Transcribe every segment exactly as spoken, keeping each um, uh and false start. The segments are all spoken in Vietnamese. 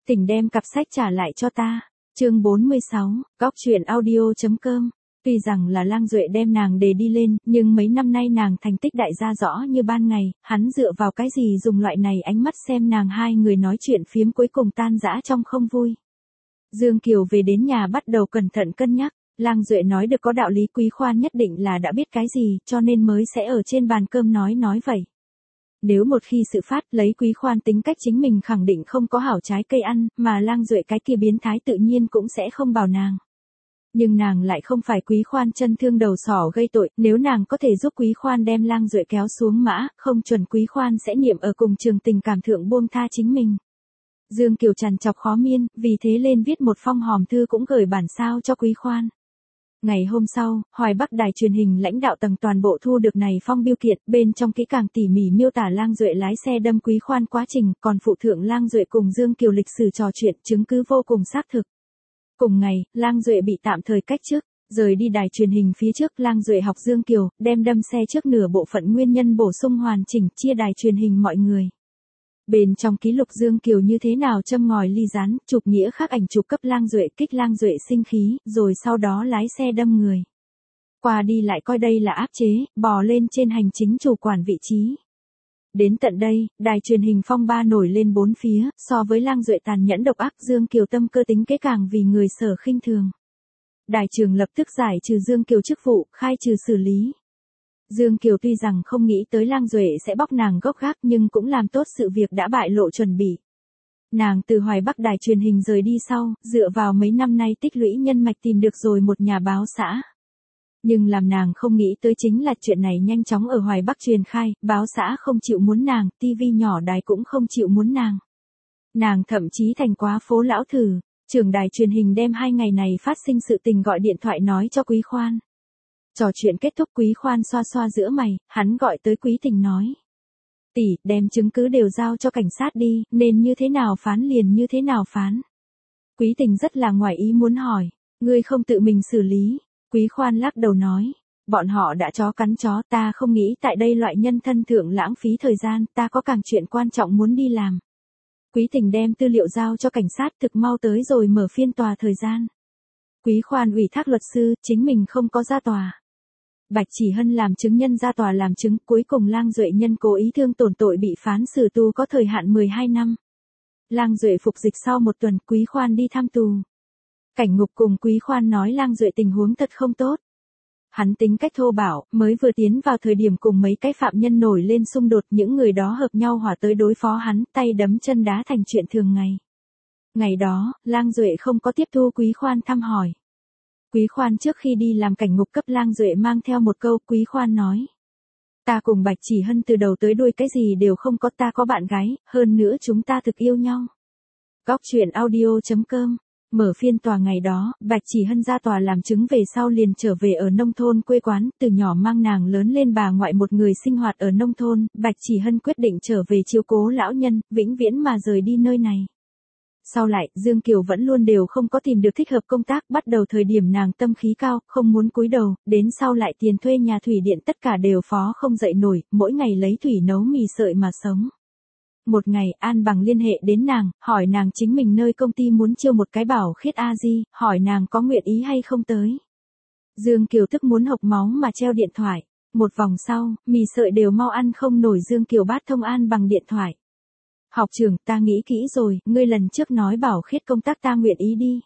Tình đem cặp sách trả lại cho ta. Chương bốn mươi sáu, góc truyện audio.com. Tuy rằng là Lang Duệ đem nàng đề đi lên, nhưng mấy năm nay nàng thành tích đại gia rõ như ban ngày, hắn dựa vào cái gì dùng loại này ánh mắt xem nàng hai người nói chuyện phiếm cuối cùng tan rã trong không vui. Dương Kiều về đến nhà bắt đầu cẩn thận cân nhắc, Lang Duệ nói được có đạo lý, Quý Khoan nhất định là đã biết cái gì, cho nên mới sẽ ở trên bàn cơm nói nói vậy. Nếu một khi sự phát lấy Quý Khoan tính cách chính mình khẳng định không có hảo trái cây ăn, mà Lang Duệ cái kia biến thái tự nhiên cũng sẽ không bảo nàng. Nhưng nàng lại không phải Quý Khoan chân thương đầu sỏ gây tội, nếu nàng có thể giúp Quý Khoan đem Lang Duệ kéo xuống mã, không chuẩn Quý Khoan sẽ niệm ở cùng trường tình cảm thượng buông tha chính mình. Dương Kiều trằn trọc khó miên, vì thế lên viết một phong hòm thư cũng gửi bản sao cho Quý Khoan. Ngày hôm sau, Hoài Bắc đài truyền hình lãnh đạo tầng toàn bộ thu được này phong biêu kiện, bên trong kỹ càng tỉ mỉ miêu tả Lang Duệ lái xe đâm Quý Khoan quá trình, còn phụ thượng Lang Duệ cùng Dương Kiều lịch sử trò chuyện, chứng cứ vô cùng xác thực. Cùng ngày, Lang Duệ bị tạm thời cách chức, rời đi đài truyền hình phía trước, Lang Duệ học Dương Kiều, đem đâm xe trước nửa bộ phận nguyên nhân bổ sung hoàn chỉnh, chia đài truyền hình mọi người. Bên trong ký lục Dương Kiều như thế nào châm ngòi ly rán, chụp nghĩa khắc ảnh chụp cấp Lang Duệ kích Lang Duệ sinh khí, rồi sau đó lái xe đâm người. Qua đi lại coi đây là áp chế, bò lên trên hành chính chủ quản vị trí. Đến tận đây, đài truyền hình phong ba nổi lên bốn phía, so với Lang Duệ tàn nhẫn độc ác, Dương Kiều tâm cơ tính kế càng vì người sở khinh thường. Đài trường lập tức giải trừ Dương Kiều chức vụ, khai trừ xử lý. Dương Kiều tuy rằng không nghĩ tới Lang Duệ sẽ bóc nàng gốc gác nhưng cũng làm tốt sự việc đã bại lộ chuẩn bị. Nàng từ Hoài Bắc đài truyền hình rời đi sau, dựa vào mấy năm nay tích lũy nhân mạch tìm được rồi một nhà báo xã. Nhưng làm nàng không nghĩ tới chính là chuyện này nhanh chóng ở Hoài Bắc truyền khai, báo xã không chịu muốn nàng, tivi nhỏ đài cũng không chịu muốn nàng. Nàng thậm chí thành quá phố lão thử, trưởng đài truyền hình đem hai ngày này phát sinh sự tình gọi điện thoại nói cho Quý Khoan. Trò chuyện kết thúc, Quý Khoan xoa xoa giữa mày, hắn gọi tới Quý Tình nói. Tỷ, đem chứng cứ đều giao cho cảnh sát đi, nên như thế nào phán liền như thế nào phán. Quý Tình rất là ngoài ý muốn hỏi, ngươi không tự mình xử lý. Quý Khoan lắc đầu nói, bọn họ đã chó cắn chó, ta không nghĩ tại đây loại nhân thân thượng lãng phí thời gian, ta có càng chuyện quan trọng muốn đi làm. Quý Tình đem tư liệu giao cho cảnh sát, thực mau tới rồi mở phiên tòa thời gian. Quý Khoan ủy thác luật sư, chính mình không có ra tòa. Bạch Chỉ Hân làm chứng nhân ra tòa làm chứng, cuối cùng Lang Duệ nhân cố ý thương tổn tội bị phán xử tù có thời hạn mười hai năm. Lang Duệ phục dịch sau một tuần, Quý Khoan đi thăm tù. Cảnh ngục cùng Quý Khoan nói Lang Duệ tình huống thật không tốt. Hắn tính cách thô bạo, mới vừa tiến vào thời điểm cùng mấy cái phạm nhân nổi lên xung đột, những người đó hợp nhau hỏa tới đối phó hắn, tay đấm chân đá thành chuyện thường ngày. Ngày đó, Lang Duệ không có tiếp thu Quý Khoan thăm hỏi. Quý Khoan trước khi đi làm cảnh ngục cấp Lang Duệ mang theo một câu, Quý Khoan nói. Ta cùng Bạch Chỉ Hân từ đầu tới đuôi cái gì đều không có, ta có bạn gái, hơn nữa chúng ta thực yêu nhau. Góc truyện audio.com. Mở phiên tòa ngày đó, Bạch Chỉ Hân ra tòa làm chứng về sau liền trở về ở nông thôn quê quán, từ nhỏ mang nàng lớn lên bà ngoại một người sinh hoạt ở nông thôn, Bạch Chỉ Hân quyết định trở về chiếu cố lão nhân, vĩnh viễn mà rời đi nơi này. Sau lại, Dương Kiều vẫn luôn đều không có tìm được thích hợp công tác, bắt đầu thời điểm nàng tâm khí cao, không muốn cúi đầu, đến sau lại tiền thuê nhà thủy điện tất cả đều phó không dậy nổi, mỗi ngày lấy thủy nấu mì sợi mà sống. Một ngày, An Bằng liên hệ đến nàng, hỏi nàng chính mình nơi công ty muốn chiêu một cái bảo khiết A-di, hỏi nàng có nguyện ý hay không tới. Dương Kiều tức muốn hộc máu mà treo điện thoại. Một vòng sau, mì sợi đều mau ăn không nổi, Dương Kiều bát thông An Bằng điện thoại. Học trưởng, ta nghĩ kỹ rồi, ngươi lần trước nói bảo khiết công tác ta nguyện ý đi.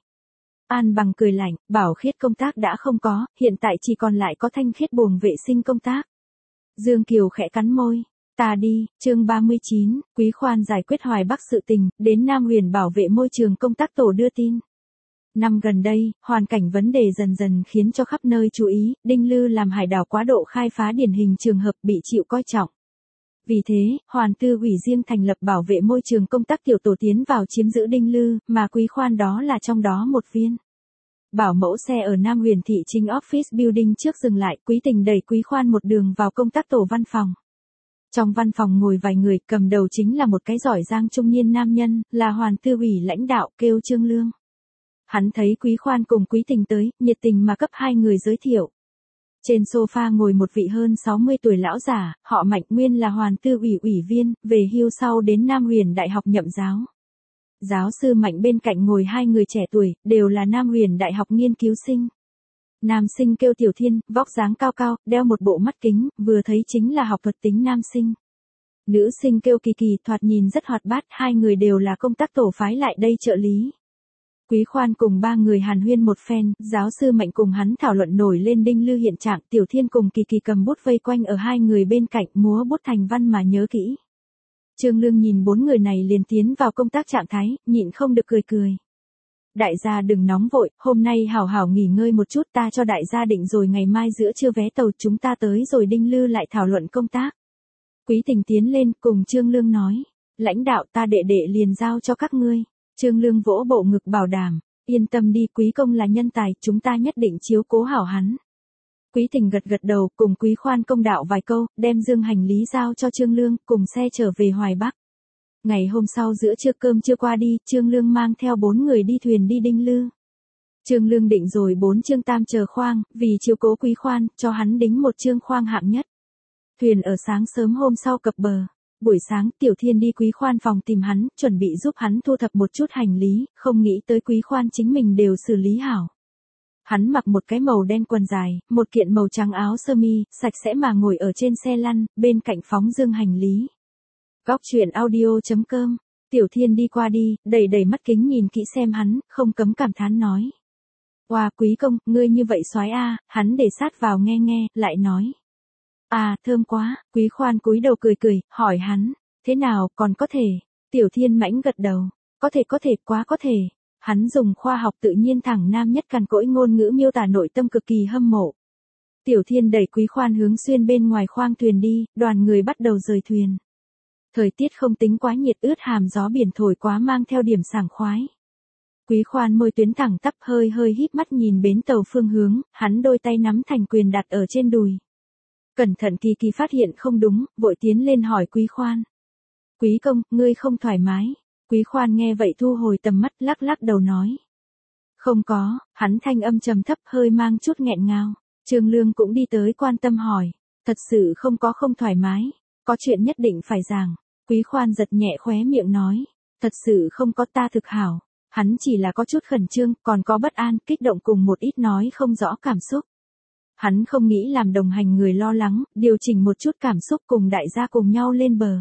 An Bằng cười lạnh, bảo khiết công tác đã không có, hiện tại chỉ còn lại có thanh khiết buồng vệ sinh công tác. Dương Kiều khẽ cắn môi. Ta đi, chương ba mươi chín, Quý Khoan giải quyết Hoài Bắc sự tình, đến Nam Huyền bảo vệ môi trường công tác tổ đưa tin. Năm gần đây, hoàn cảnh vấn đề dần dần khiến cho khắp nơi chú ý, Đinh Lư làm hải đảo quá độ khai phá điển hình trường hợp bị chịu coi trọng. Vì thế, Hoàn Tư ủy riêng thành lập bảo vệ môi trường công tác tiểu tổ tiến vào chiếm giữ Đinh Lư, mà Quý Khoan đó là trong đó một viên. Bảo mẫu xe ở Nam Huyền thị chính Office Building trước dừng lại, Quý Tình đẩy Quý Khoan một đường vào công tác tổ văn phòng. Trong văn phòng ngồi vài người, cầm đầu chính là một cái giỏi giang trung niên nam nhân, là Hoàn Tư ủy lãnh đạo, kêu Trương Lương. Hắn thấy Quý Khoan cùng Quý Tình tới, nhiệt tình mà cấp hai người giới thiệu. Trên sofa ngồi một vị hơn sáu mươi tuổi lão giả, họ Mạnh, nguyên là Hoàn Tư ủy ủy viên, về hưu sau đến Nam Huyền Đại học nhậm giáo. Giáo sư Mạnh bên cạnh ngồi hai người trẻ tuổi, đều là Nam Huyền Đại học nghiên cứu sinh. Nam sinh kêu Tiểu Thiên, vóc dáng cao cao, đeo một bộ mắt kính, vừa thấy chính là học thuật tính nam sinh. Nữ sinh kêu Kỳ Kỳ, thoạt nhìn rất hoạt bát, hai người đều là công tác tổ phái lại đây trợ lý. Quý Khoan cùng ba người hàn huyên một phen, giáo sư Mạnh cùng hắn thảo luận nổi lên Đinh Lư hiện trạng, Tiểu Thiên cùng Kỳ Kỳ cầm bút vây quanh ở hai người bên cạnh, múa bút thành văn mà nhớ kỹ. Trương Lương nhìn bốn người này liền tiến vào công tác trạng thái, nhịn không được cười cười. Đại gia đừng nóng vội, hôm nay hảo hảo nghỉ ngơi một chút, ta cho đại gia định rồi ngày mai giữa trưa vé tàu chúng ta tới rồi Đinh Lư lại thảo luận công tác. Quý Tình tiến lên cùng Trương Lương nói, lãnh đạo ta đệ đệ liền giao cho các ngươi. Trương Lương vỗ bộ ngực bảo đảm, yên tâm đi, Quý công là nhân tài, chúng ta nhất định chiếu cố hảo hắn. Quý Tình gật gật đầu, cùng Quý Khoan công đạo vài câu, đem dương hành lý giao cho Trương Lương, cùng xe trở về Hoài Bắc. Ngày hôm sau giữa trưa cơm chưa qua đi, Trương Lương mang theo bốn người đi thuyền đi Đinh Lư. Trương Lương định rồi bốn chương tam chờ khoang, vì chiếu cố Quý Khoan, cho hắn đính một chương khoang hạng nhất. Thuyền ở sáng sớm hôm sau cập bờ. Buổi sáng Tiểu Thiên đi Quý Khoan phòng tìm hắn, chuẩn bị giúp hắn thu thập một chút hành lý, không nghĩ tới Quý Khoan chính mình đều xử lý hảo. Hắn mặc một cái màu đen quần dài, một kiện màu trắng áo sơ mi, sạch sẽ mà ngồi ở trên xe lăn, bên cạnh phóng dương hành lý. Góc truyện audio chấm com, Tiểu Thiên đi qua đi, đầy đầy mắt kính nhìn kỹ xem hắn, không cấm cảm thán nói. Wow, Quý công, ngươi như vậy soái a, hắn để sát vào nghe nghe, lại nói. À, thơm quá, Quý Khoan cúi đầu cười cười, hỏi hắn, thế nào, còn có thể? Tiểu Thiên mãnh gật đầu, có thể có thể, quá có thể. Hắn dùng khoa học tự nhiên thẳng nam nhất cằn cỗi ngôn ngữ miêu tả nội tâm cực kỳ hâm mộ. Tiểu Thiên đẩy Quý Khoan hướng xuyên bên ngoài khoang thuyền đi, đoàn người bắt đầu rời thuyền. Thời tiết không tính quá nhiệt, ướt hàm gió biển thổi quá mang theo điểm sảng khoái. Quý Khoan môi tuyến thẳng tắp, hơi hơi híp mắt nhìn bến tàu phương hướng, hắn đôi tay nắm thành quyền đặt ở trên đùi. Cẩn thận Kỳ Kỳ phát hiện không đúng, vội tiến lên hỏi Quý Khoan. Quý công, ngươi không thoải mái. Quý Khoan nghe vậy thu hồi tầm mắt, lắc lắc đầu nói. Không có, hắn thanh âm trầm thấp hơi mang chút nghẹn ngào. Trương Lương cũng đi tới quan tâm hỏi. Thật sự không có không thoải mái. Có chuyện nhất định phải giảng. Quý Khoan giật nhẹ khóe miệng nói. Thật sự không có, ta thực hảo. Hắn chỉ là có chút khẩn trương, còn có bất an, kích động cùng một ít nói không rõ cảm xúc. Hắn không nghĩ làm đồng hành người lo lắng, điều chỉnh một chút cảm xúc cùng đại gia cùng nhau lên bờ.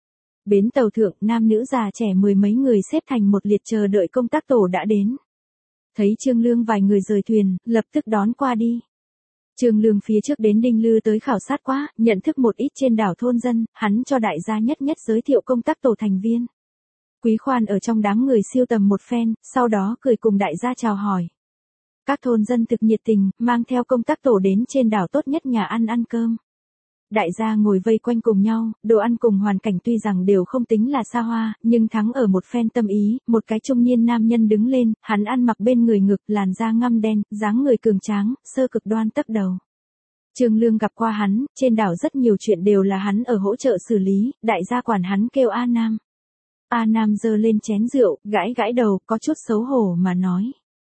Bến tàu thượng, nam nữ già trẻ mười mấy người xếp thành một liệt chờ đợi công tác tổ đã đến. Thấy Trương Lương vài người rời thuyền, lập tức đón qua đi. Trương Lương phía trước đến Đinh Lư tới khảo sát quá, nhận thức một ít trên đảo thôn dân, hắn cho đại gia nhất nhất giới thiệu công tác tổ thành viên. Quý Khoan ở trong đám người siêu tầm một phen, sau đó cười cùng đại gia chào hỏi. Các thôn dân thực nhiệt tình, mang theo công tác tổ đến trên đảo tốt nhất nhà ăn ăn cơm. Đại gia ngồi vây quanh cùng nhau, đồ ăn cùng hoàn cảnh tuy rằng đều không tính là xa hoa, nhưng thắng ở một phen tâm ý, một cái trung niên nam nhân đứng lên, hắn ăn mặc bên người ngực, làn da ngăm đen, dáng người cường tráng, sơ cực đoan tấp đầu. Trương Lương gặp qua hắn, trên đảo rất nhiều chuyện đều là hắn ở hỗ trợ xử lý, đại gia quản hắn kêu A Nam. A Nam giơ lên chén rượu, gãi gãi đầu, có chút xấu hổ mà nói.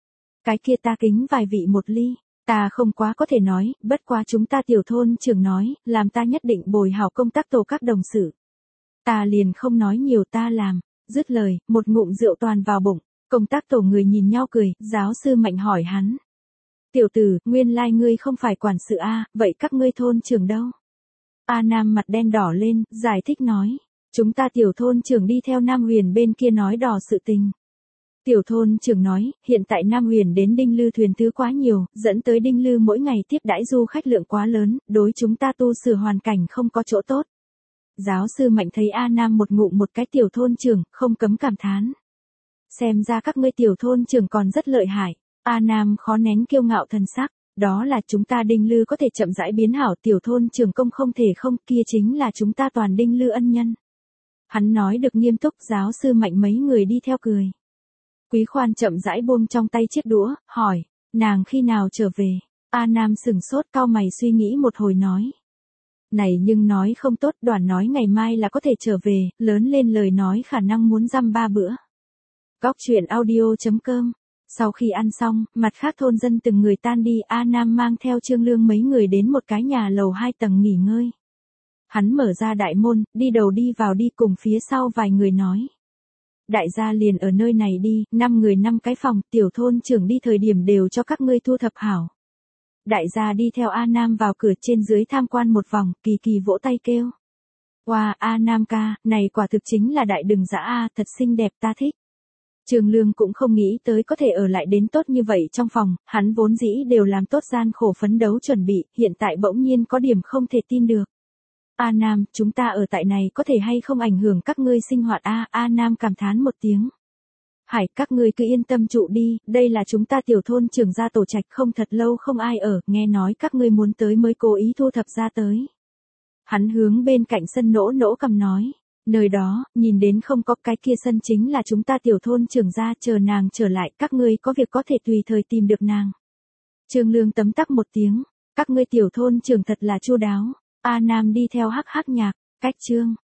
Cái kia ta kính vài vị một ly. Ta không quá có thể nói, bất quá chúng ta tiểu thôn trưởng nói, làm ta nhất định bồi hảo công tác tổ các đồng sự. Ta liền không nói nhiều, ta làm. Dứt lời, một ngụm rượu toàn vào bụng, công tác tổ người nhìn nhau cười, giáo sư Mạnh hỏi hắn. Tiểu tử, nguyên lai ngươi không phải quản sự A, vậy các ngươi thôn trưởng đâu? A Nam mặt đen đỏ lên, giải thích nói. Chúng ta tiểu thôn trưởng đi theo Nam Huyền bên kia nói đò sự tình. Tiểu thôn trưởng nói, hiện tại Nam Huyền đến Đinh Lư thuyền thứ quá nhiều, dẫn tới Đinh Lư mỗi ngày tiếp đãi du khách lượng quá lớn, đối chúng ta tu sửa hoàn cảnh không có chỗ tốt. Giáo sư Mạnh thấy A Nam một ngụm một cái tiểu thôn trưởng, không cấm cảm thán. Xem ra các ngươi tiểu thôn trưởng còn rất lợi hại. A Nam khó nén kiêu ngạo thần sắc, đó là chúng ta Đinh Lư có thể chậm rãi biến hảo, tiểu thôn trưởng công không thể không, kia chính là chúng ta toàn Đinh Lư ân nhân. Hắn nói được nghiêm túc, giáo sư Mạnh mấy người đi theo cười. Quý Khoan chậm rãi buông trong tay chiếc đũa, hỏi, nàng khi nào trở về? A Nam sừng sốt cau mày suy nghĩ một hồi nói. Này nhưng nói không tốt, đoàn nói ngày mai là có thể trở về, lớn lên lời nói khả năng muốn dăm ba bữa. Góc truyện audio chấm com. Sau khi ăn xong, mặt khác thôn dân từng người tan đi, A Nam mang theo Trương Lương mấy người đến một cái nhà lầu hai tầng nghỉ ngơi. Hắn mở ra đại môn, đi đầu đi vào đi cùng phía sau vài người nói. Đại gia liền ở nơi này đi, năm người năm cái phòng, tiểu thôn trưởng đi thời điểm đều cho các ngươi thu thập hảo. Đại gia đi theo A Nam vào cửa trên dưới tham quan một vòng, Kỳ Kỳ vỗ tay kêu. Wow, A Nam ca, này quả thực chính là đại đừng dã A, thật xinh đẹp ta thích. Trường Lương cũng không nghĩ tới có thể ở lại đến tốt như vậy trong phòng, hắn vốn dĩ đều làm tốt gian khổ phấn đấu chuẩn bị, hiện tại bỗng nhiên có điểm không thể tin được. A Nam, chúng ta ở tại này có thể hay không ảnh hưởng các ngươi sinh hoạt A, A Nam cảm thán một tiếng. Hải, các ngươi cứ yên tâm trụ đi, đây là chúng ta tiểu thôn trưởng gia tổ trạch không thật lâu không ai ở, nghe nói các ngươi muốn tới mới cố ý thu thập ra tới. Hắn hướng bên cạnh sân nỗ nỗ cầm nói, nơi đó, nhìn đến không có cái kia sân chính là chúng ta tiểu thôn trưởng gia, chờ nàng trở lại, các ngươi có việc có thể tùy thời tìm được nàng. Trương Lương tấm tắc một tiếng, các ngươi tiểu thôn trưởng thật là chu đáo. A Nam đi theo hắc hắc nhạc, cách chương.